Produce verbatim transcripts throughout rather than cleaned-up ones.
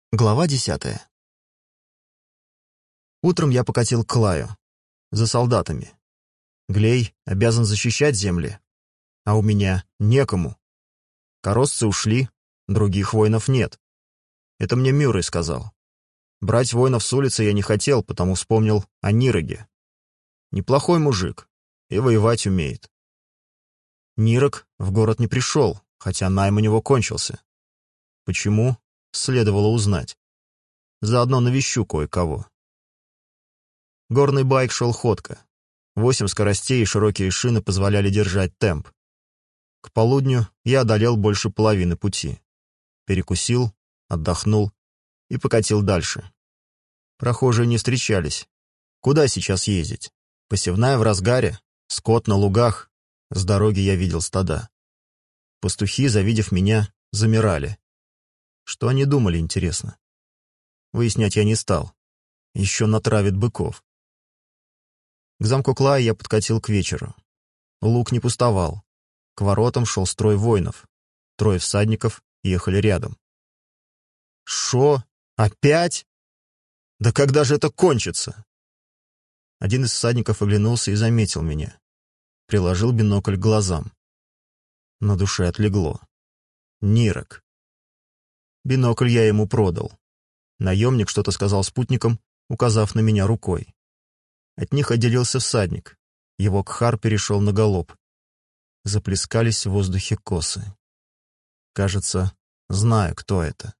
Глава десятая. Утром я покатил к Клаю. За солдатами. Глей обязан защищать земли. А у меня некому. Коросцы ушли, других воинов нет. Это мне Мюррей сказал. Брать воинов с улицы я не хотел, потому вспомнил о Нироге. Неплохой мужик. И воевать умеет. Нирог в город не пришел, хотя найм у него кончился. Почему? Следовало узнать. Заодно навещу кое-кого. Горный байк шел ходко. Восемь скоростей и широкие шины позволяли держать темп. К полудню я одолел больше половины пути. Перекусил, отдохнул и покатил дальше. Прохожие не встречались. Куда сейчас ездить? Посевная в разгаре, скот на лугах. С дороги я видел стада. Пастухи, завидев меня, замирали. Что они думали, интересно? Выяснять я не стал. Еще натравит быков. К замку Клая я подкатил к вечеру. Луг не пустовал. К воротам шел строй воинов. Трое всадников ехали рядом. Шо? Опять? Да когда же это кончится? Один из всадников оглянулся и заметил меня. Приложил бинокль к глазам. На душе отлегло. Нирог. Бинокль я ему продал. Наемник что-то сказал спутникам, указав на меня рукой. От них отделился всадник. Его кхар перешел на галоп. Заплескались в воздухе косы. Кажется, знаю, кто это.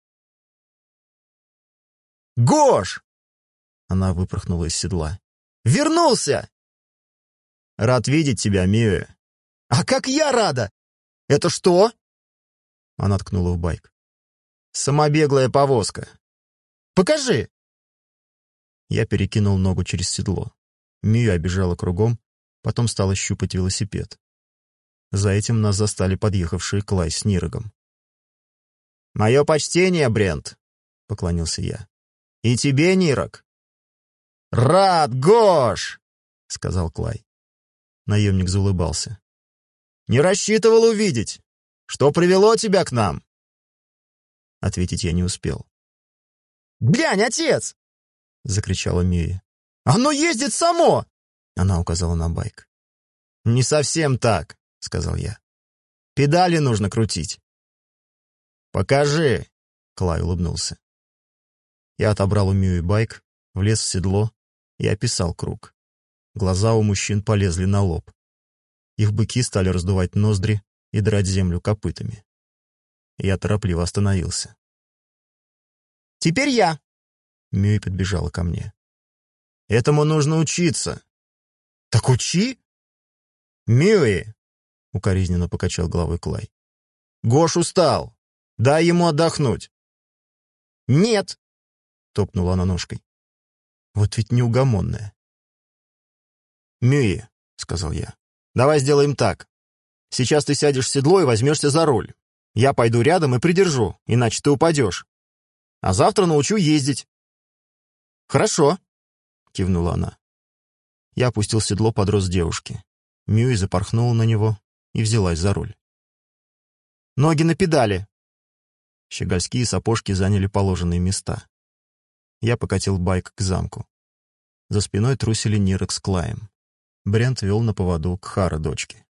«Гош!» Она выпорхнула из седла. «Вернулся!» «Рад видеть тебя, Миуэ». «А как я рада! Это что?» Она ткнула в байк. «Самобеглая повозка». «Покажи!» Я перекинул ногу через седло. Мию обежала кругом, потом стала щупать велосипед. За этим нас застали подъехавшие Клай с Нирогом. «Мое почтение, Брент!» — поклонился я. «И тебе, Нирог!» «Рад, Гош!» — сказал Клай. Наемник заулыбался. «Не рассчитывал увидеть! Что привело тебя к нам?» Ответить я не успел. «Глянь, отец!» — закричала Мия. «Оно ездит само!» — она указала на байк. «Не совсем так», — сказал я. «Педали нужно крутить». «Покажи», — Клай улыбнулся. Я отобрал у Мии байк, влез в седло и описал круг. Глаза у мужчин полезли на лоб. Их быки стали раздувать ноздри и драть землю копытами. Я торопливо остановился. «Теперь я!» Мюи подбежала ко мне. «Этому нужно учиться». «Так учи!» «Мюи!» — укоризненно покачал головой Клай. «Гош устал. Дай ему отдохнуть». «Нет!» — топнула она ножкой. «Вот ведь неугомонная». «Мюи!» — сказал я. «Давай сделаем так. Сейчас ты сядешь в седло и возьмешься за руль. Я пойду рядом и придержу, иначе ты упадешь. А завтра научу ездить». «Хорошо», — кивнула она. Я опустил седло под рост девушки. Мюи запорхнула на него и взялась за руль. «Ноги на педали!» Щегольские сапожки заняли положенные места. Я покатил байк к замку. За спиной трусили Нирог с Клаем. Брент вел на поводу кхара дочки.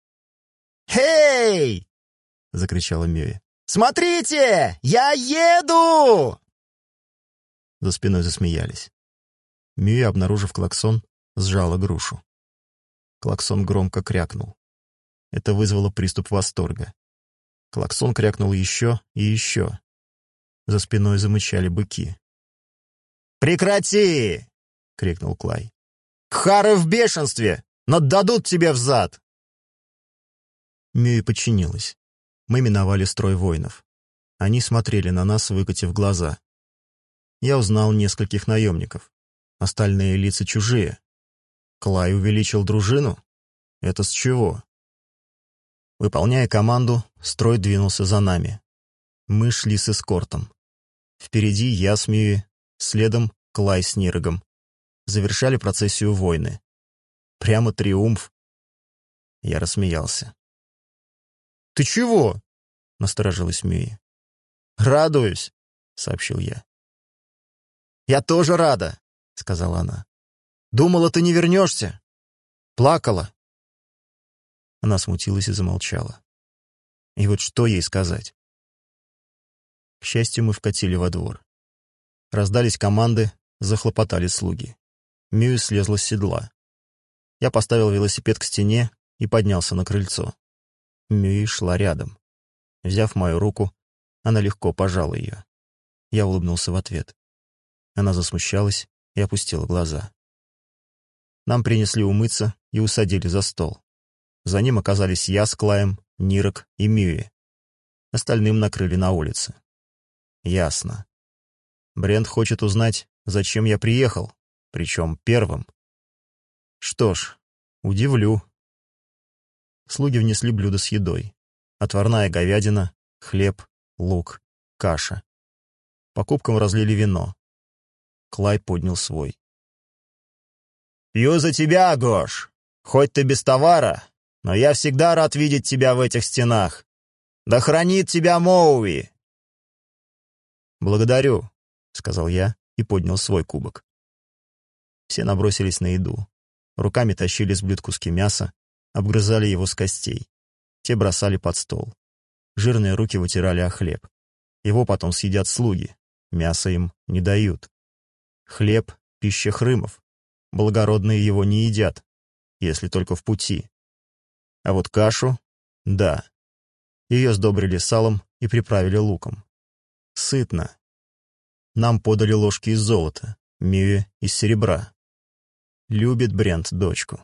«Хей!» — закричала Мюи. «Смотрите! Я еду!» За спиной засмеялись. Мюи, обнаружив клаксон, сжала грушу. Клаксон громко крякнул. Это вызвало приступ восторга. Клаксон крякнул еще и еще. За спиной замычали быки. «Прекрати!» — крикнул Клай. «Кхары в бешенстве! Наддадут тебе взад!» Мюи подчинилась. Мы миновали строй воинов. Они смотрели на нас, выкатив глаза. Я узнал нескольких наемников. Остальные лица чужие. Клай увеличил дружину? Это с чего? Выполняя команду, строй двинулся за нами. Мы шли с эскортом. Впереди я с Мюи, следом Клай с Нирогом. Завершали процессию воины. Прямо триумф. Я рассмеялся. «Ты чего?» — насторожилась Мюи. «Радуюсь», сообщил я. «Я тоже рада», — сказала она. «Думала, ты не вернешься. Плакала». Она смутилась и замолчала. И вот что ей сказать? К счастью, мы вкатили во двор. Раздались команды, захлопотали слуги. Мюи слезла с седла. Я поставил велосипед к стене и поднялся на крыльцо. Мюи шла рядом. Взяв мою руку, она легко пожала ее. Я улыбнулся в ответ. Она засмущалась и опустила глаза. Нам принесли умыться и усадили за стол. За ним оказались я с Клаем, Нирок и Мюи. Остальным накрыли на улице. Ясно. Брент хочет узнать, зачем я приехал, причем первым. Что ж, удивлю. Слуги внесли блюда с едой. Отварная говядина, хлеб, лук, каша. По кубкам разлили вино. Клай поднял свой. «Пью за тебя, Гош! Хоть ты без товара, но я всегда рад видеть тебя в этих стенах. Да хранит тебя Моуи!» «Благодарю», — сказал я и поднял свой кубок. Все набросились на еду. Руками тащили с блюд куски мяса, обгрызали его с костей. Те бросали под стол. Жирные руки вытирали о хлеб. Его потом съедят слуги. Мясо им не дают. Хлеб — пища хрымов. Благородные его не едят, если только в пути. А вот кашу — да. Ее сдобрили салом и приправили луком. Сытно. Нам подали ложки из золота, Мюи — из серебра. Любит Брент дочку.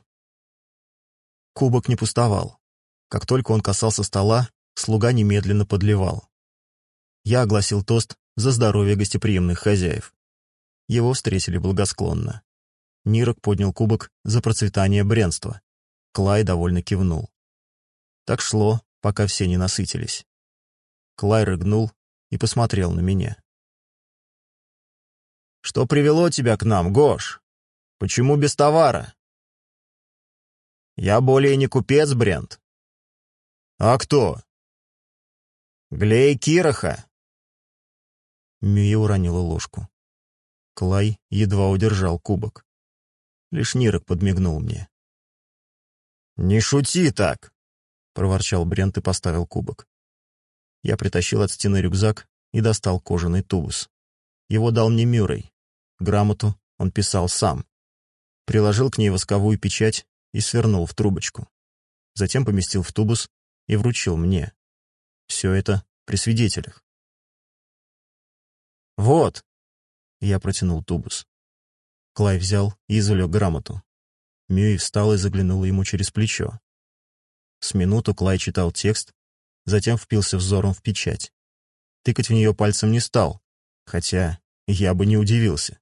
Кубок не пустовал. Как только он касался стола, слуга немедленно подливал. Я огласил тост за здоровье гостеприимных хозяев. Его встретили благосклонно. Нирок поднял кубок за процветание брентства. Клай довольно кивнул. Так шло, пока все не насытились. Клай рыгнул и посмотрел на меня. «Что привело тебя к нам, Гош? Почему без товара?» «Я более не купец, Брент». «А кто?» «Глей Кираха». Мюи уронила ложку. Клай едва удержал кубок. Лишь Нирок подмигнул мне. «Не шути так!» — проворчал Брент и поставил кубок. Я притащил от стены рюкзак и достал кожаный тубус. Его дал мне Мюррей. Грамоту он писал сам. Приложил к ней восковую печать и свернул в трубочку. Затем поместил в тубус и вручил мне. Все это при свидетелях. «Вот!» — я протянул тубус. Клай взял и извлек грамоту. Мюи встал и заглянул ему через плечо. С минуту Клай читал текст, затем впился взором в печать. Тыкать в нее пальцем не стал, хотя я бы не удивился.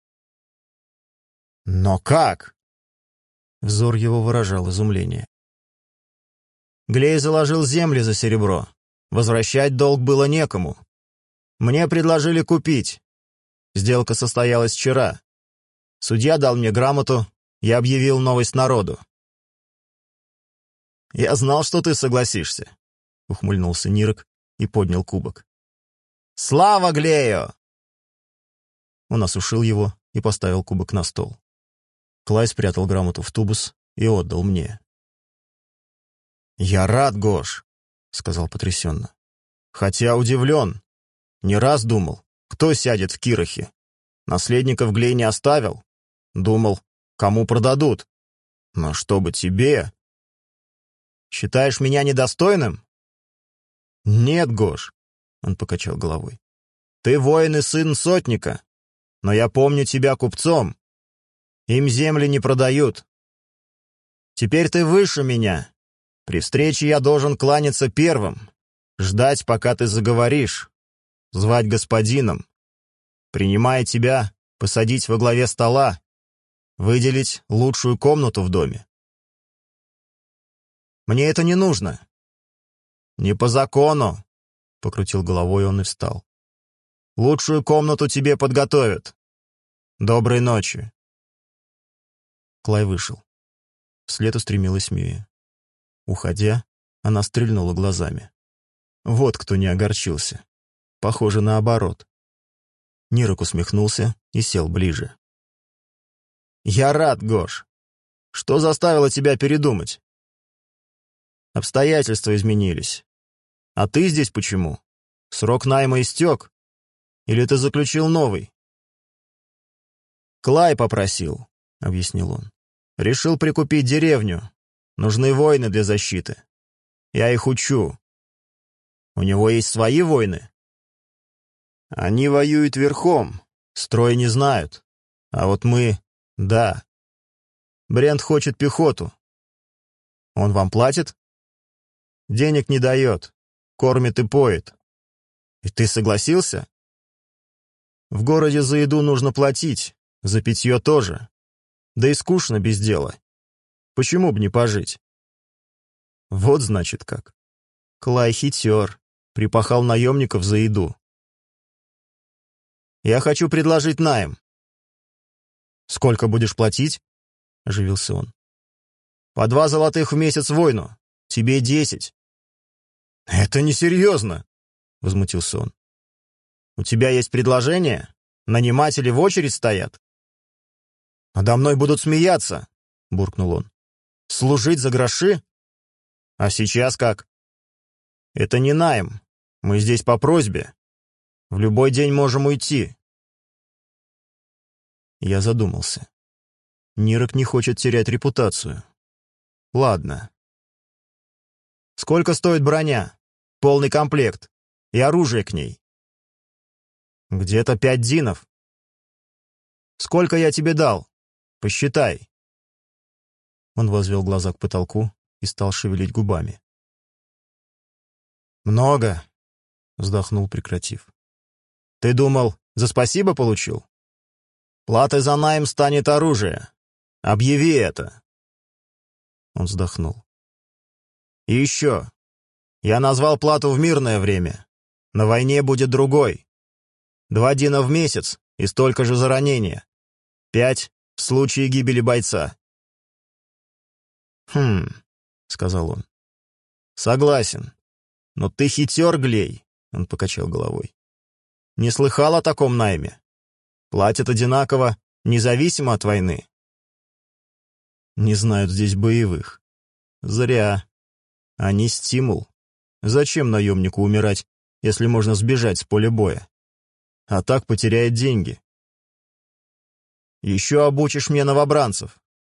«Но как?» Взор его выражал изумление. «Глей заложил земли за серебро. Возвращать долг было некому. Мне предложили купить. Сделка состоялась вчера. Судья дал мне грамоту, я объявил новость народу». «Я знал, что ты согласишься», — ухмыльнулся Нирок и поднял кубок. «Слава Глею!» Он осушил его и поставил кубок на стол. Клай спрятал грамоту в тубус и отдал мне. «Я рад, Гош», — сказал потрясенно. «Хотя удивлен. Не раз думал, кто сядет в Кирахе. Наследников Глей не оставил. Думал, кому продадут. Но чтобы тебе... Считаешь меня недостойным?» «Нет, Гош», — он покачал головой. «Ты воин и сын сотника, но я помню тебя купцом. Им земли не продают. Теперь ты выше меня. При встрече я должен кланяться первым, ждать, пока ты заговоришь, звать господином, принимая тебя, посадить во главе стола, выделить лучшую комнату в доме. Мне это не нужно». «Не по закону», — покрутил головой он и встал. «Лучшую комнату тебе подготовят. Доброй ночи». Клай вышел. Вслед устремилась Мюи. Уходя, она стрельнула глазами. Вот кто не огорчился. Похоже, наоборот. Нирок усмехнулся и сел ближе. «Я рад, Гош. Что заставило тебя передумать?» «Обстоятельства изменились. А ты здесь почему? Срок найма истек? Или ты заключил новый?» «Клай попросил», — объяснил он. «Решил прикупить деревню. Нужны воины для защиты. Я их учу. У него есть свои воины?» «Они воюют верхом, строй не знают. А вот мы — да. Брент хочет пехоту. Он вам платит?» «Денег не дает, кормит и поет. И ты согласился?» «В городе за еду нужно платить, за питье тоже. Да и скучно без дела. Почему бы не пожить?» «Вот значит как. Клай хитер, припахал наемников за еду. Я хочу предложить найм». «Сколько будешь платить?» — оживился он. «По два золотых в месяц воину. Тебе десять». «Это несерьезно», — возмутился он. «У тебя есть предложение? Наниматели в очередь стоят?» «Надо мной будут смеяться», — буркнул он. «Служить за гроши? А сейчас как?» «Это не найм. Мы здесь по просьбе. В любой день можем уйти». Я задумался. Нирок не хочет терять репутацию. Ладно. «Сколько стоит броня? Полный комплект. И оружие к ней?» «Где-то пять динов». «Сколько я тебе дал? Посчитай». Он возвел глаза к потолку и стал шевелить губами. «Много», — вздохнул, прекратив. «Ты думал, за спасибо получил? Платой за найм станет оружие. Объяви это». Он вздохнул. «И еще. Я назвал плату в мирное время. На войне будет другой. Два дина в месяц и столько же за ранение. Пять в случае гибели бойца». «Хм», — сказал он. «Согласен. Но ты хитер, Глей», — он покачал головой. «Не слыхал о таком найме? Платят одинаково, независимо от войны». «Не знают здесь боевых. Зря. Они стимул. Зачем наемнику умирать, если можно сбежать с поля боя? А так потеряет деньги. Еще обучишь мне новобранцев».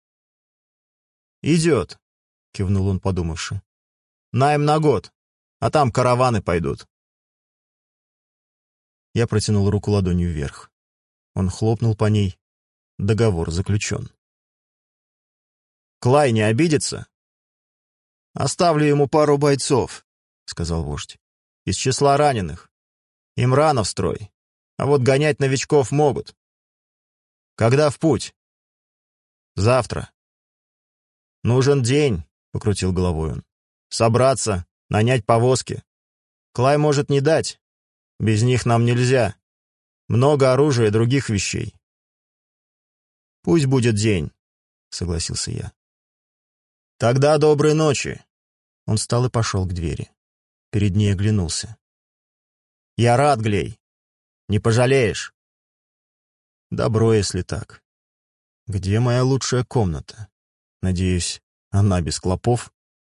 «Идет», — кивнул он, подумавши. «Найм на год, а там караваны пойдут». Я протянул руку ладонью вверх. Он хлопнул по ней. Договор заключен. «Клай не обидится?» «Оставлю ему пару бойцов», — сказал вождь. «Из числа раненых. Им рано в строй, а вот гонять новичков могут». «Когда в путь?» «Завтра». «Нужен день», — покрутил головой он. «Собраться, нанять повозки. Клай может не дать. Без них нам нельзя. Много оружия и других вещей». «Пусть будет день», — согласился я. «Тогда доброй ночи». Он встал и пошел к двери. Перед ней оглянулся. «Я рад, Глей. Не пожалеешь?» «Добро, если так. Где моя лучшая комната? Надеюсь, она без клопов?»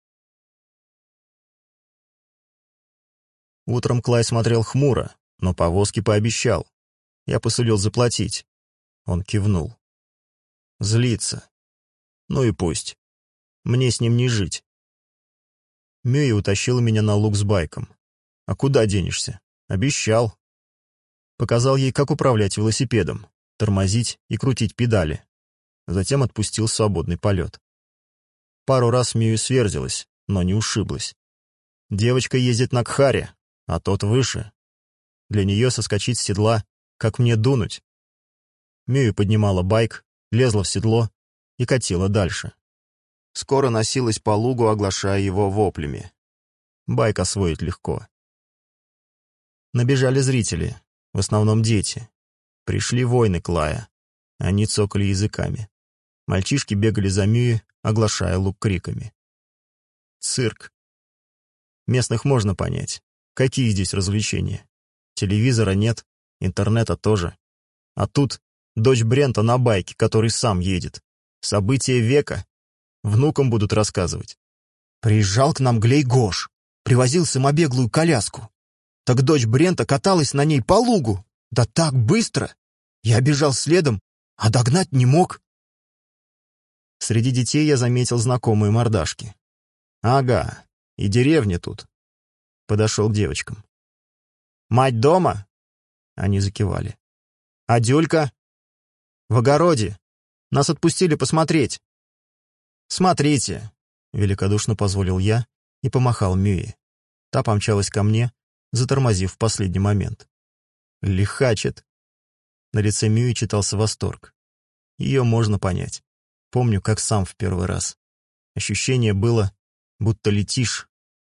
Утром Клай смотрел хмуро, но повозки пообещал. Я посулил заплатить. Он кивнул. Злится. Ну и пусть. Мне с ним не жить. Мюи утащила меня на луг с байком. А куда денешься? Обещал. Показал ей, как управлять велосипедом, тормозить и крутить педали. Затем отпустил в свободный полет. Пару раз Мюи сверзилась, но не ушиблась. Девочка ездит на Кхаре, а тот выше. Для нее соскочить с седла, как мне дунуть. Мюи поднимала байк, лезла в седло и катила дальше. Скоро носилась по лугу, оглашая его воплями. Байк освоить легко. Набежали зрители, в основном дети. Пришли воины Клая. Они цокали языками. Мальчишки бегали за Мюи, оглашая луг криками. Цирк. Местных можно понять. Какие здесь развлечения? Телевизора нет, интернета тоже. А тут дочь Брента на байке, который сам едет. События века. Внукам будут рассказывать. Приезжал к нам Глей Гош, привозил самобеглую коляску. Так дочь Брента каталась на ней по лугу. Да так быстро! Я бежал следом, а догнать не мог. Среди детей я заметил знакомые мордашки. Ага, и деревня тут. Подошел к девочкам. «Мать дома?» Они закивали. «А Дюлька?» «В огороде. Нас отпустили посмотреть». «Смотрите», — великодушно позволил я и помахал Мюе. Та помчалась ко мне, затормозив в последний момент. «Лихачит». На лице Мюи читался восторг. Ее можно понять. Помню, как сам в первый раз. Ощущение было, будто летишь.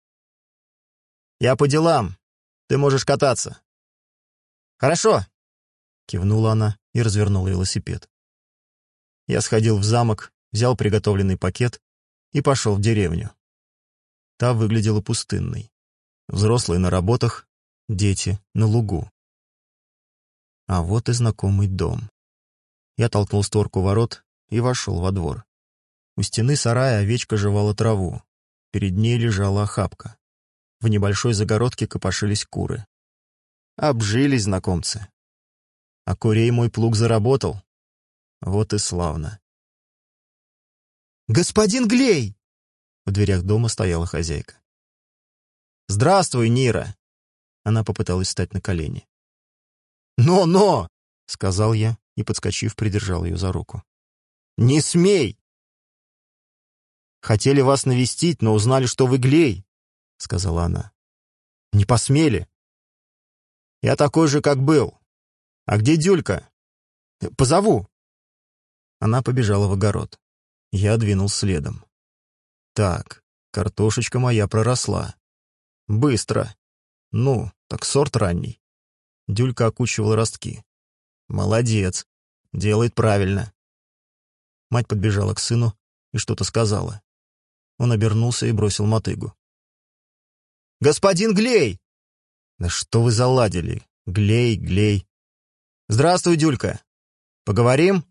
«Я по делам. Ты можешь кататься». «Хорошо», — кивнула она и развернула велосипед. Я сходил в замок, взял приготовленный пакет и пошел в деревню. Та выглядела пустынной. Взрослые на работах, дети на лугу. А вот и знакомый дом. Я толкнул створку ворот и вошел во двор. У стены сарая овечка жевала траву. Перед ней лежала охапка. В небольшой загородке копошились куры. Обжились знакомцы. А курей мой плуг заработал. Вот и славно. «Господин Глей!» В дверях дома стояла хозяйка. «Здравствуй, Нира!» Она попыталась встать на колени. «Но-но!» — сказал я и, подскочив, придержал ее за руку. «Не смей!» «Хотели вас навестить, но узнали, что вы Глей», — сказала она. «Не посмели. Я такой же, как был. А где Дюлька? Позову». Она побежала в огород. Я двинул следом. Так, картошечка моя проросла. Быстро. Ну, так сорт ранний. Дюлька окучивала ростки. Молодец. Делает правильно. Мать подбежала к сыну и что-то сказала. Он обернулся и бросил мотыгу. «Господин Глей!» «Да что вы заладили? Глей, Глей!» «Здравствуй, Дюлька! Поговорим?»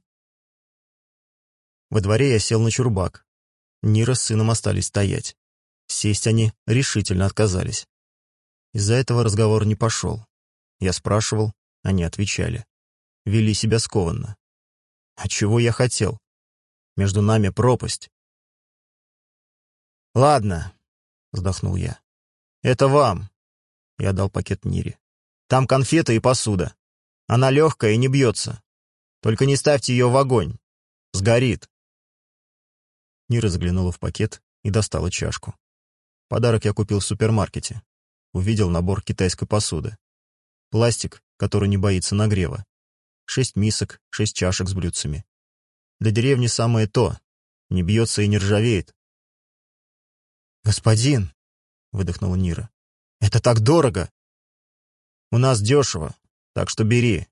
Во дворе я сел на чурбак. Нира с сыном остались стоять. Сесть они решительно отказались. Из-за этого разговор не пошел. Я спрашивал, они отвечали. Вели себя скованно. А чего я хотел? Между нами пропасть. «Ладно», — вздохнул я. «Это вам». Я дал пакет Нире. «Там конфеты и посуда. Она легкая и не бьется. Только не ставьте ее в огонь. Сгорит». Нира заглянула в пакет и достала чашку. Подарок я купил в супермаркете. Увидел набор китайской посуды. Пластик, который не боится нагрева. Шесть мисок, шесть чашек с блюдцами. Для деревни самое то. Не бьется и не ржавеет. «Господин», — выдохнула Нира, — «это так дорого». «У нас дешево, так что бери».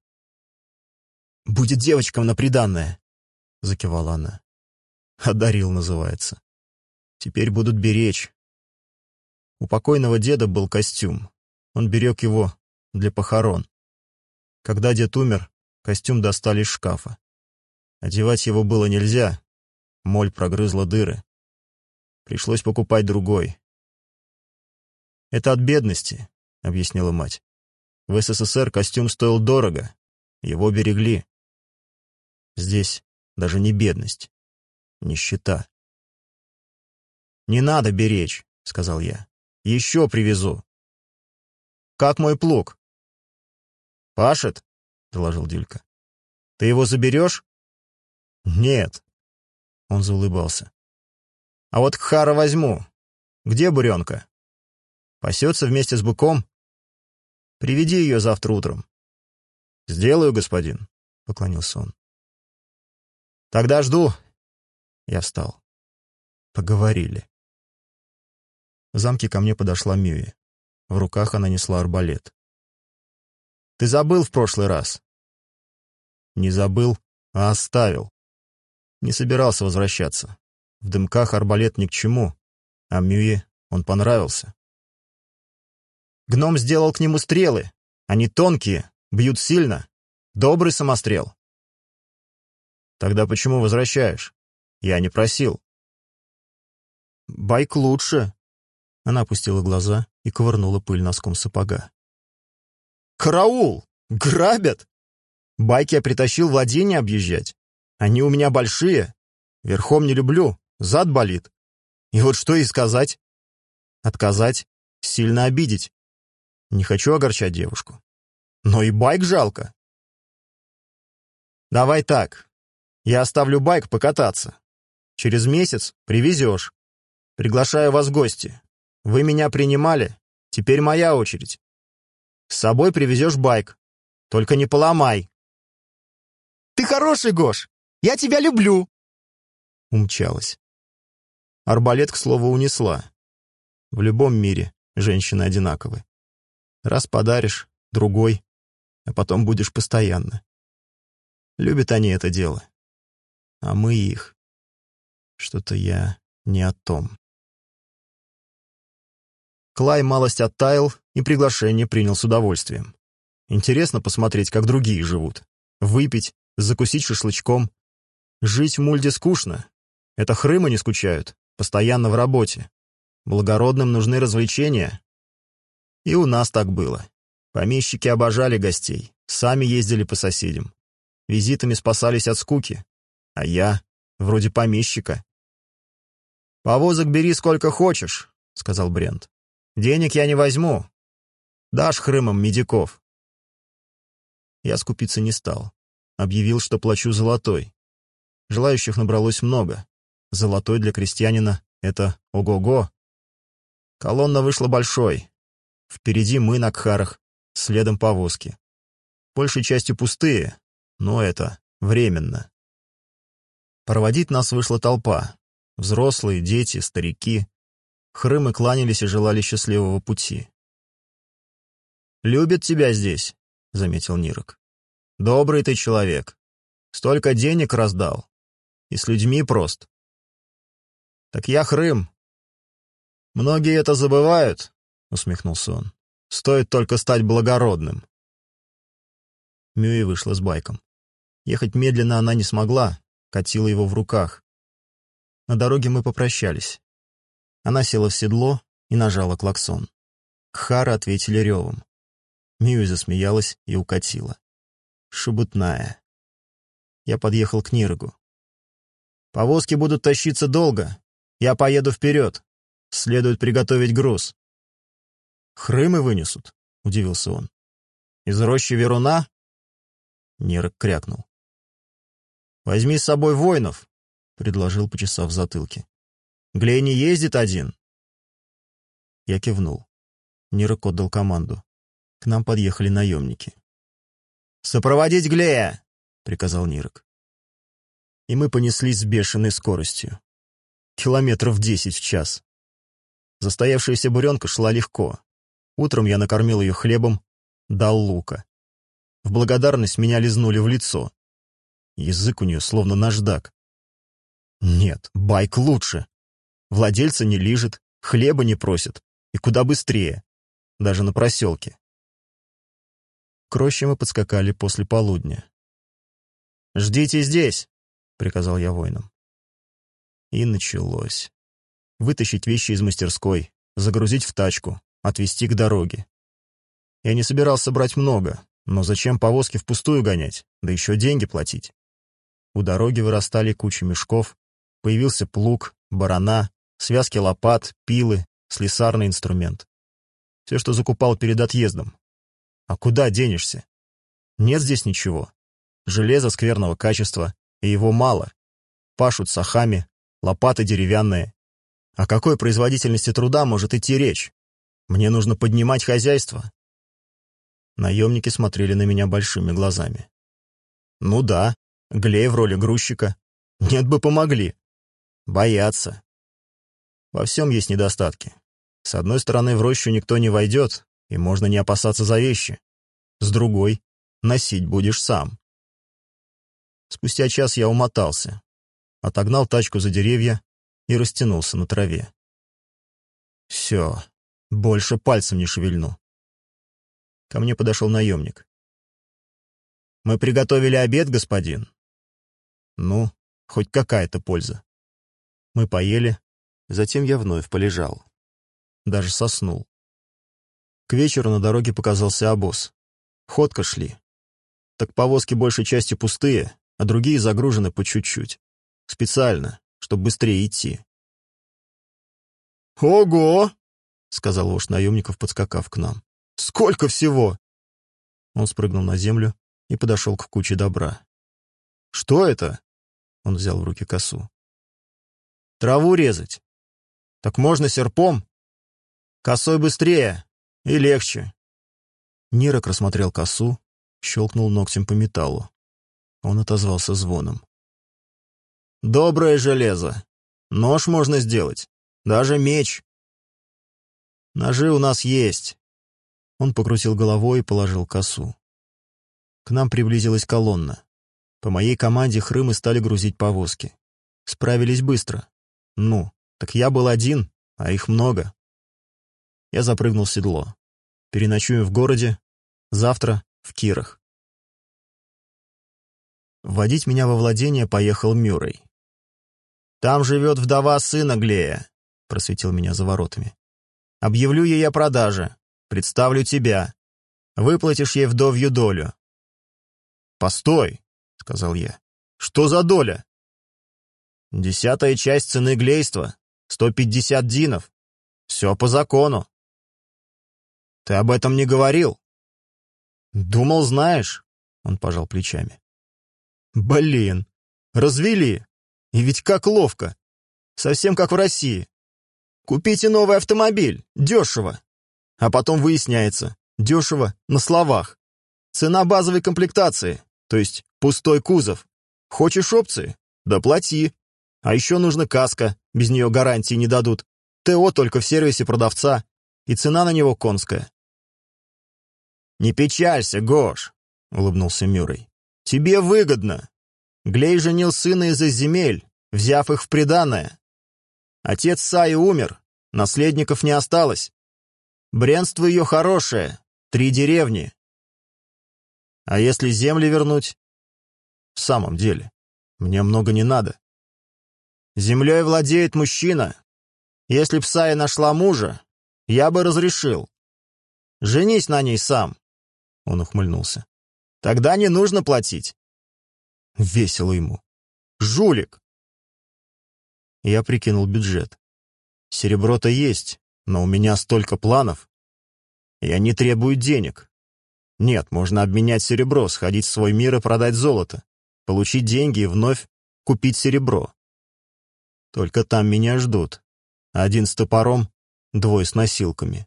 «Будет девочкам на приданное», — закивала она. «Одарил» называется. Теперь будут беречь. У покойного деда был костюм. Он берег его для похорон. Когда дед умер, костюм достали из шкафа. Одевать его было нельзя. Моль прогрызла дыры. Пришлось покупать другой. «Это от бедности», — объяснила мать. «В СССР костюм стоил дорого. Его берегли. Здесь даже не бедность. Нищета». «Не надо беречь», — сказал я. «Еще привезу». «Как мой плуг?» «Пашет», — доложил Дюлька. «Ты его заберешь?» «Нет», — он заулыбался. «А вот Кхара возьму. Где буренка? Пасется вместе с быком? Приведи ее завтра утром». «Сделаю, господин», — поклонился он. «Тогда жду». Я встал. Поговорили. В замке ко мне подошла Мюи. В руках она несла арбалет. «Ты забыл в прошлый раз?» «Не забыл, а оставил. Не собирался возвращаться. В дымках арбалет ни к чему, а Мюи он понравился». «Гном сделал к нему стрелы. Они тонкие, Бьют сильно? Добрый самострел. Тогда почему возвращаешь? Я не просил. Байк лучше. Она опустила глаза и ковырнула пыль носком сапога. Караул! Грабят! Байки я притащил владение объезжать. Они у меня большие. Верхом не люблю, зад болит. И вот что и сказать. Отказать, сильно обидеть. Не хочу огорчать девушку. Но и байк жалко. Давай так. Я оставлю байк покататься. Через месяц привезешь. Приглашаю вас в гости. Вы меня принимали, теперь моя очередь. С собой привезешь байк. Только не поломай. Ты хороший, Гош. Я тебя люблю. Умчалась. Арбалет, к слову, унесла. В любом мире женщины одинаковы. Раз подаришь, другой, а потом будешь постоянно. Любят они это дело. А мы их. Что-то я не о том. Клай малость оттаял и приглашение принял с удовольствием. Интересно посмотреть, как другие живут. Выпить, закусить шашлычком. Жить в Мульде скучно. Это хрымы не скучают, постоянно в работе. Благородным нужны развлечения. И у нас так было. Помещики обожали гостей, сами ездили по соседям. Визитами спасались от скуки. А я, вроде помещика. «Повозок бери сколько хочешь», — сказал Брент. «Денег я не возьму. Дашь хрымам медиков». Я скупиться не стал. Объявил, что плачу золотой. Желающих набралось много. Золотой для крестьянина — это ого-го. Колонна вышла большой. Впереди мы на кхарах, следом повозки. Большей частью пустые, но это временно. Проводить нас вышла толпа. Взрослые, дети, старики. Хрымы кланялись и желали счастливого пути. «Любят тебя здесь», — заметил Нирок. «Добрый ты человек. Столько денег раздал. И с людьми прост». «Так я хрым». «Многие это забывают», — усмехнулся он. «Стоит только стать благородным». Мюи вышла с байком. Ехать медленно она не смогла, катила его в руках. На дороге мы попрощались. Она села в седло и нажала клаксон. Кхары ответили ревом. Мюи засмеялась и укатила. Шебутная. Я подъехал к Нирогу. «Повозки будут тащиться долго. Я поеду вперед. Следует приготовить груз». «Хрымы вынесут?» — удивился он. «Из рощи Веруна?» Нирог крякнул. «Возьми с собой воинов», — предложил, почесав затылки. «Глей не ездит один». Я кивнул. Нирог отдал команду. К нам подъехали наемники. «Сопроводить Глея!» — приказал Нирог. И мы понеслись с бешеной скоростью. Километров десять в час. Застоявшаяся буренка шла легко. Утром я накормил ее хлебом, дал лука. В благодарность меня лизнули в лицо. Язык у нее словно наждак. Нет, байк лучше. Владельца не лижет, хлеба не просит. И куда быстрее. Даже на проселке. К роще мы подскакали после полудня. «Ждите здесь», — приказал я воинам. И началось. Вытащить вещи из мастерской, загрузить в тачку, отвезти к дороге. Я не собирался брать много, но зачем повозки впустую гонять, да еще деньги платить? У дороги вырастали кучи мешков, появился плуг, барана, связки лопат, пилы, слесарный инструмент. Все, что закупал перед отъездом. А куда денешься? Нет здесь ничего. Железо скверного качества, и его мало. Пашут сахами, лопаты деревянные. О какой производительности труда может идти речь? Мне нужно поднимать хозяйство. Наемники смотрели на меня большими глазами. Ну да, Глей в роли грузчика. Нет бы помогли. Боятся. Во всем есть недостатки. С одной стороны, в рощу никто не войдет, и можно не опасаться за вещи. С другой, носить будешь сам. Спустя час я умотался, отогнал тачку за деревья и растянулся на траве. Все, больше пальцем не шевельну. Ко мне подошел наемник. Мы приготовили обед, господин. Ну, хоть какая-то польза. Мы поели, затем я вновь полежал. Даже соснул. К вечеру на дороге показался обоз. Ходко шли. Так повозки большей частью пустые, а другие загружены по чуть-чуть. Специально, чтобы быстрее идти. «Ого!» — сказал вождь наемников, подскакав к нам. «Сколько всего!» Он спрыгнул на землю и подошел к куче добра. «Что это?» — он взял в руки косу. «Траву резать. Так можно серпом? Косой быстрее и легче». Нирок рассмотрел косу, щелкнул ногтем по металлу. Он отозвался звоном. «Доброе железо. Нож можно сделать. Даже меч. Ножи у нас есть». Он покрутил головой и положил косу. К нам приблизилась колонна. По моей команде хрымы стали грузить повозки. Справились быстро. Ну, так я был один, а их много. Я запрыгнул в седло. Переночуем в городе, завтра в Кирах. Вводить меня во владение поехал Мюррей. «Там живет вдова сына Глея», — просветил меня за воротами. «Объявлю ей о продаже, представлю тебя. Выплатишь ей вдовью долю». «Постой», — сказал я. «Что за доля?» «Десятая часть цены глейства, сто пятьдесят динов. Все по закону». «Ты об этом не говорил?» «Думал, знаешь», — он пожал плечами. «Блин, развели. И ведь как ловко. Совсем как в России. Купите новый автомобиль, дешево. А потом выясняется, дешево на словах. Цена базовой комплектации, то есть пустой кузов. Хочешь опции? Да плати. А еще нужна каска, без нее гарантии не дадут. ТО только в сервисе продавца, и цена на него конская». «Не печалься, Гош», — улыбнулся Мюррей. «Тебе выгодно. Глей женил сына из-за земель, взяв их в приданое. Отец Саи умер, наследников не осталось. Бренство ее хорошее, три деревни. А если земли вернуть? В самом деле, мне много не надо. Землей владеет мужчина. Если б Сая нашла мужа, я бы разрешил. Женись на ней сам». Он ухмыльнулся. «Тогда не нужно платить». Весело ему. Жулик. Я прикинул бюджет. Серебро-то есть, но у меня столько планов. И они требуют денег. Нет, можно обменять серебро, сходить в свой мир и продать золото, получить деньги и вновь купить серебро. Только там меня ждут. Один с топором, двое с носилками.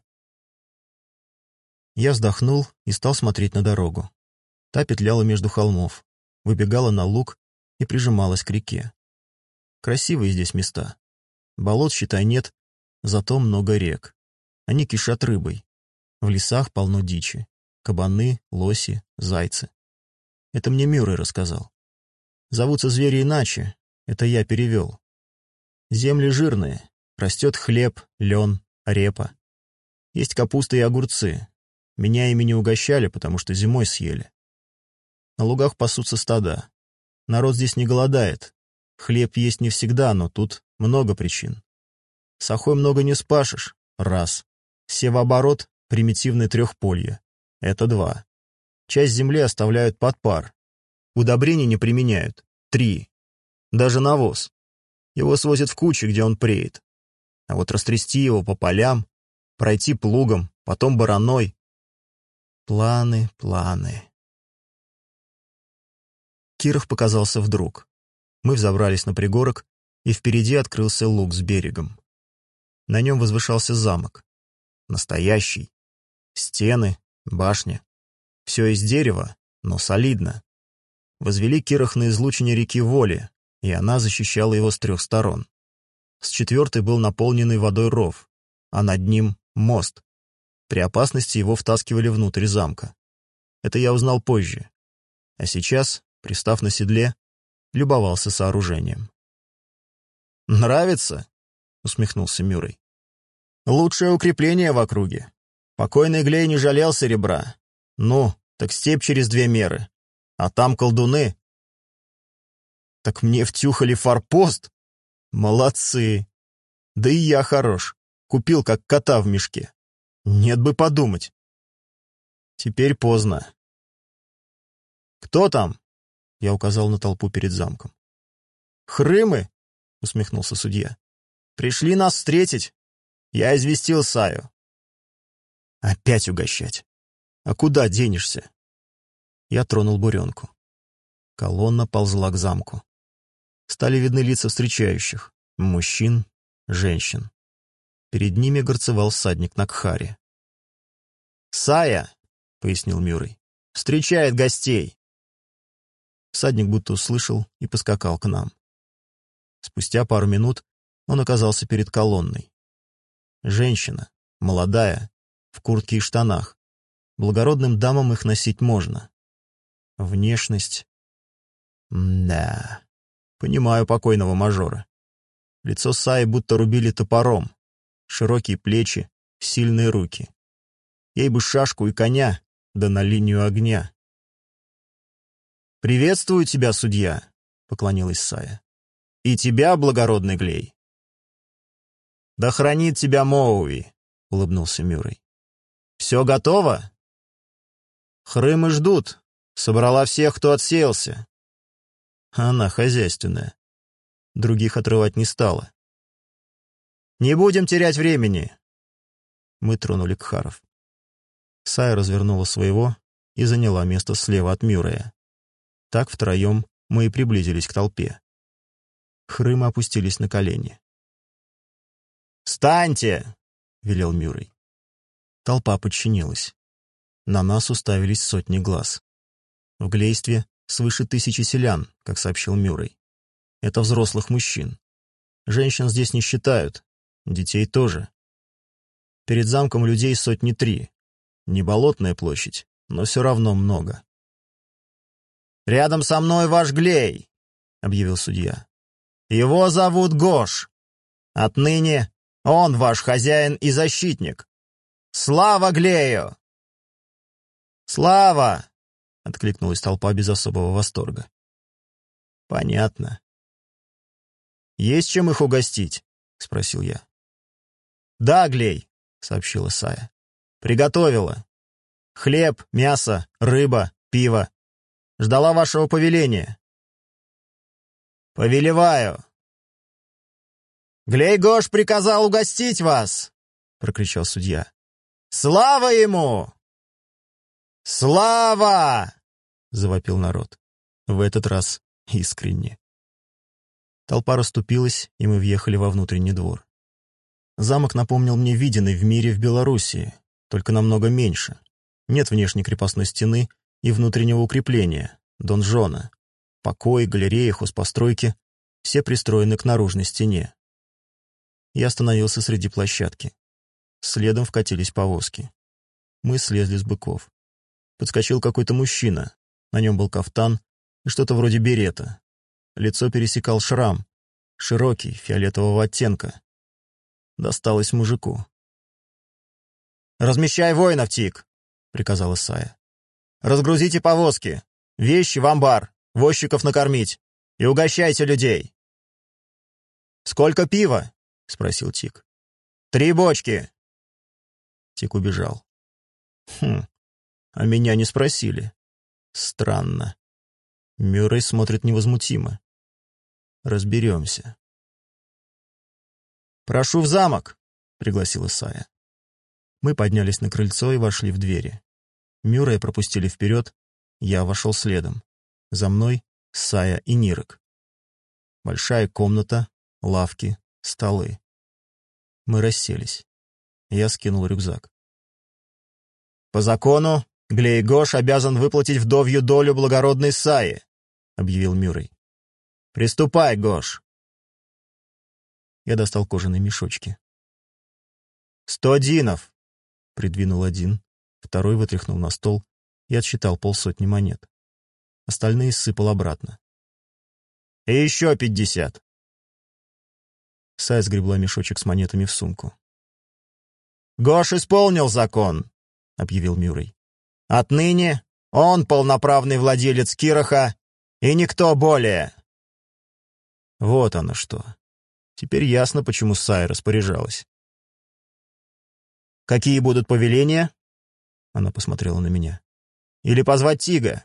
Я вздохнул и стал смотреть на дорогу. Та петляла между холмов, выбегала на луг и прижималась к реке. Красивые здесь места. Болот, считай, нет, зато много рек. Они кишат рыбой. В лесах полно дичи. Кабаны, лоси, зайцы. Это мне Мюррей рассказал. Зовутся звери иначе, это я перевел. Земли жирные, растет хлеб, лен, репа. Есть капуста и огурцы. Меня ими не угощали, потому что зимой съели. На лугах пасутся стада. Народ здесь не голодает. Хлеб есть не всегда, но тут много причин. Сахой много не спашешь — раз. Севооборот — примитивное трехполье — это два. Часть земли оставляют под пар. Удобрений не применяют — три. Даже навоз. Его свозят в кучи, где он преет. А вот растрясти его по полям, пройти плугом, потом бараной. Планы, планы. Киров показался вдруг. Мы взобрались на пригорок, и впереди открылся луг с берегом. На нем возвышался замок. Настоящий. Стены, башня. Все из дерева, но солидно. Возвели Кирах на излучине реки Воли, и она защищала его с трех сторон. С четвертой был наполненный водой ров, а над ним мост. При опасности его втаскивали внутрь замка. Это я узнал позже. А сейчас, пристав на седле, любовался сооружением. «Нравится?» — усмехнулся Мюррей. «Лучшее укрепление в округе. Покойный Глей не жалел серебра. Ну, так степь через две меры. А там колдуны. Так мне втюхали форпост? Молодцы. Да и я хорош. Купил, как кота в мешке. Нет бы подумать. Теперь поздно. «Кто там?» — я указал на толпу перед замком. «Хрымы?» — усмехнулся судья. «Пришли нас встретить. Я известил Саю». «Опять угощать. А куда денешься?» Я тронул буренку. Колонна ползла к замку. Стали видны лица встречающих. Мужчин, женщин. Перед ними горцевал всадник на кхаре. «Сая», — пояснил Мюррей, — «встречает гостей». Всадник будто услышал и поскакал к нам. Спустя пару минут он оказался перед колонной. Женщина, молодая, в куртке и штанах. Благородным дамам их носить можно. Внешность... Да, понимаю покойного мажора. Лицо Саи будто рубили топором. Широкие плечи, сильные руки. Ей бы шашку и коня, да на линию огня. «Приветствую тебя, судья», — поклонилась Сая. «И тебя, благородный Глей». «Да хранит тебя Моуи», — улыбнулся Мюррей. «Все готово?» «Хрымы ждут. Собрала всех, кто отсеялся». Она хозяйственная. Других отрывать не стала. «Не будем терять времени». Мы тронули кхаров. Сая развернула своего и заняла место слева от Мюррея. Так втроем мы и приблизились к толпе. Хрымы опустились на колени. «Встаньте!» — велел Мюррей. Толпа подчинилась. На нас уставились сотни глаз. В Глействе свыше тысячи селян, как сообщил Мюррей. Это взрослых мужчин. Женщин здесь не считают, детей тоже. Перед замком людей сотни три. Не болотная площадь, но все равно много. «Рядом со мной ваш Глей», — объявил судья. «Его зовут Гош. Отныне он ваш хозяин и защитник. Слава Глею!» «Слава!» — откликнулась толпа без особого восторга. «Понятно. Есть чем их угостить?» — спросил я. «Да, Глей», — сообщила Сая. «Приготовила. Хлеб, мясо, рыба, пиво. Ждала вашего повеления». «Повелеваю». «Глей Гош приказал угостить вас!» — прокричал судья. «Слава ему!» «Слава!» — завопил народ. В этот раз искренне. Толпа расступилась, и мы въехали во внутренний двор. Замок напомнил мне виденный в мире в Белоруссии, только намного меньше. Нет внешней крепостной стены и внутреннего укрепления, донжона. Покои, галереи, хозпостройки — все пристроены к наружной стене. Я остановился среди площадки. Следом вкатились повозки. Мы слезли с быков. Подскочил какой-то мужчина. На нем был кафтан и что-то вроде берета. Лицо пересекал шрам, широкий, фиолетового оттенка. Досталось мужику. «Размещай воинов, Тик!» — приказала Сая. «Разгрузите повозки, вещи в амбар, возчиков накормить и угощайте людей». «Сколько пива?» — спросил Тик. «Три бочки». Тик убежал. «Хм, а меня не спросили. Странно. Мюррей смотрит невозмутимо. Разберемся». «Прошу в замок», — пригласила Сая. Мы поднялись на крыльцо и вошли в двери. Мюррея пропустили вперед, я вошел следом. За мной Сая и Нирок. Большая комната, лавки, столы. Мы расселись. Я скинул рюкзак. «По закону Глей Гош обязан выплатить вдовью долю благородной Саи», — объявил Мюррей. «Приступай, Гош». Я достал кожаные мешочки. «Сто динов!» — придвинул один, второй вытряхнул на стол и отсчитал полсотни монет. Остальные сыпал обратно. «И еще пятьдесят!» Сая сгребла мешочек с монетами в сумку. «Гош исполнил закон», — объявил Мюррей. «Отныне Он полноправный владелец Кироха и никто более. Вот оно что. Теперь ясно, почему Сая распоряжалась. «Какие будут повеления?» Она посмотрела на меня. «Или позвать Тига?»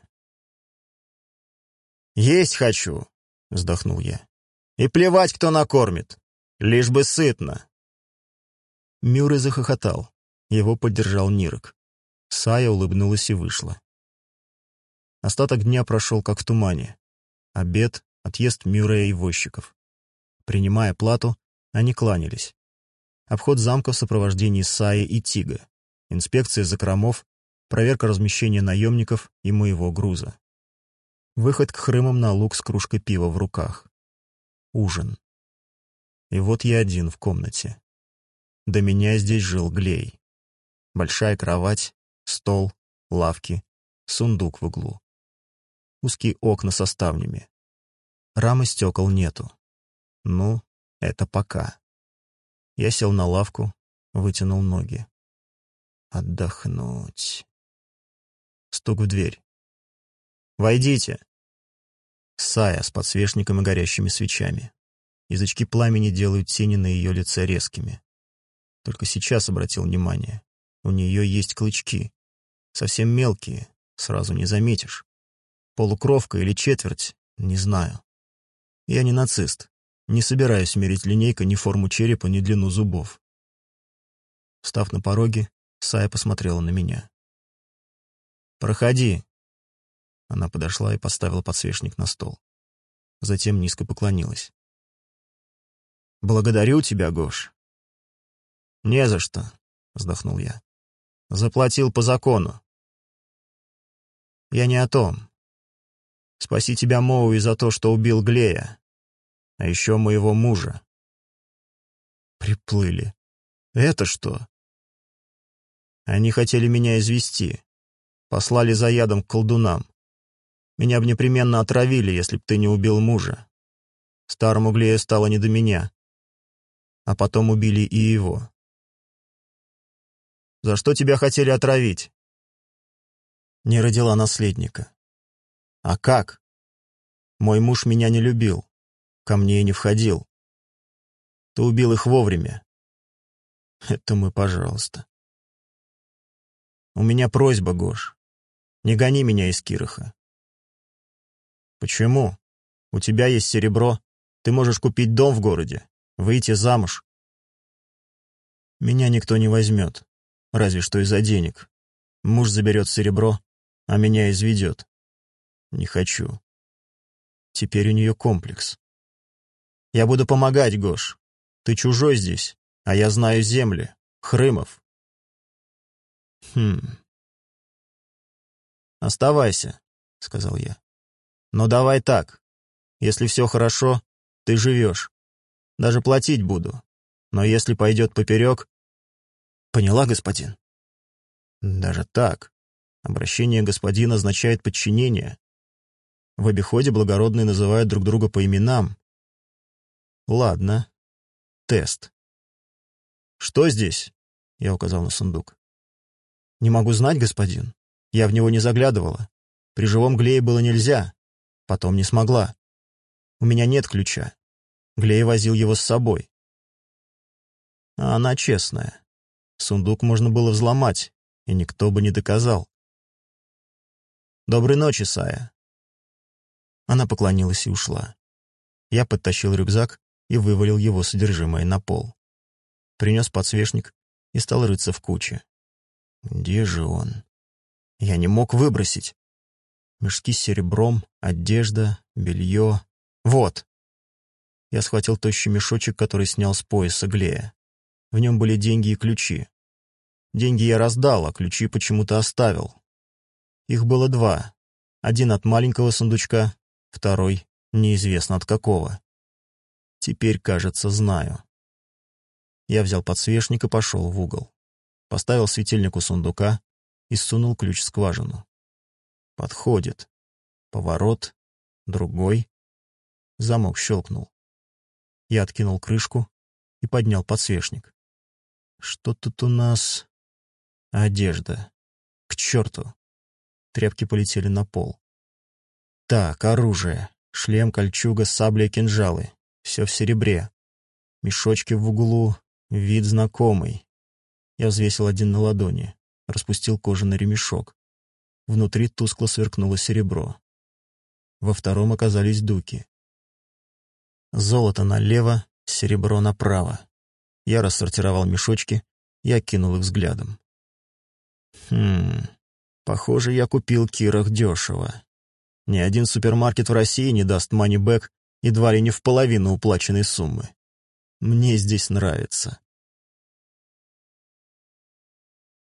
«Есть хочу», — вздохнул я. «И плевать, кто накормит. Лишь бы сытно». Мюррей захохотал. Его поддержал Нирок. Сая улыбнулась и вышла. Остаток дня прошел как в тумане. Обед, отъезд Мюррея и возчиков. Принимая плату, они кланялись. Обход замка в сопровождении Саи и Тига. Инспекция закромов, проверка размещения наемников и моего груза. Выход к хрымам на луг с кружкой пива в руках. Ужин. И вот я один в комнате. До меня здесь жил Глей. Большая кровать, стол, лавки, сундук в углу. Узкие окна со ставнями. Рамы стекол нету. Ну, это пока. Я сел на лавку, вытянул ноги. Отдохнуть. Стук в дверь. «Войдите!» Сая с подсвечником и горящими свечами. Язычки пламени делают тени на ее лице резкими. Только сейчас обратил внимание. У нее есть клычки. Совсем мелкие, сразу не заметишь. Полукровка или четверть, не знаю. Я не нацист. Не собираюсь мерить линейкой ни форму черепа, ни длину зубов. Встав на пороге, Сая посмотрела на меня. «Проходи». Она подошла и поставила подсвечник на стол. Затем низко поклонилась. «Благодарю тебя, Гош». «Не за что», — вздохнул я. «Заплатил по закону». «Я не о том. Спаси тебя, Моуи, за то, что убил Глея, а еще моего мужа». Приплыли. «Это что?» «Они хотели меня извести. Послали за ядом к колдунам. Меня бы непременно отравили, если б ты не убил мужа. Старому Глею стало не до меня. А потом убили и его». «За что тебя хотели отравить?» «Не родила наследника». «А как?» «Мой муж меня не любил. Ко мне и не входил. Ты убил их вовремя». «Это мы, пожалуйста». «У меня просьба, Гош. Не гони меня из Кироха». «Почему? У тебя есть серебро. Ты можешь купить дом в городе, выйти замуж». «Меня никто не возьмет, разве что из-за денег. Муж заберет серебро, а меня изведет. Не хочу. Теперь у нее комплекс. Я буду помогать, Гош. Ты чужой здесь, а я знаю земли, хрымов». «Хм... «Оставайся», — сказал я. «Но давай так. Если все хорошо, ты живешь. Даже платить буду. Но если пойдет поперек...» «Поняла, господин?» «Даже так. Обращение господин означает подчинение. В обиходе благородные называют друг друга по именам. Ладно. Тест». «Что здесь?» — я указал на сундук. «Не могу знать, господин. Я в него не заглядывала. При живом Глее было нельзя. Потом не смогла. У меня нет ключа. Глей возил его с собой». А она честная. Сундук можно было взломать, и никто бы не доказал. «Доброй ночи, Сая». Она поклонилась и ушла. Я подтащил рюкзак и вывалил его содержимое на пол. Принес подсвечник и стал рыться в куче. Где же он? Я не мог выбросить. Мешки с серебром, одежда, белье. Вот. Я схватил тощий мешочек, который снял с пояса Глея. В нем были деньги и ключи. Деньги я раздал, а ключи почему-то оставил. Их было два. Один от маленького сундучка, второй неизвестно от какого. Теперь, кажется, знаю. Я взял подсвечник и пошел в угол. Поставил светильник у сундука и сунул ключ в скважину. Подходит. Поворот. Другой. Замок щелкнул. Я откинул крышку и поднял подсвечник. Что тут у нас? Одежда. К черту. Тряпки полетели на пол. Так, оружие. Шлем, кольчуга, сабля и кинжалы. Все в серебре. Мешочки в углу. Вид знакомый. Я взвесил один на ладони. Распустил кожаный ремешок. Внутри тускло сверкнуло серебро. Во втором оказались дуки. Золото налево, серебро направо. Я рассортировал мешочки и окинул их взглядом. Хм... Похоже, я купил Кирах дешево. Ни один супермаркет в России не даст манибэк едва ли не в половину уплаченной суммы. Мне здесь нравится.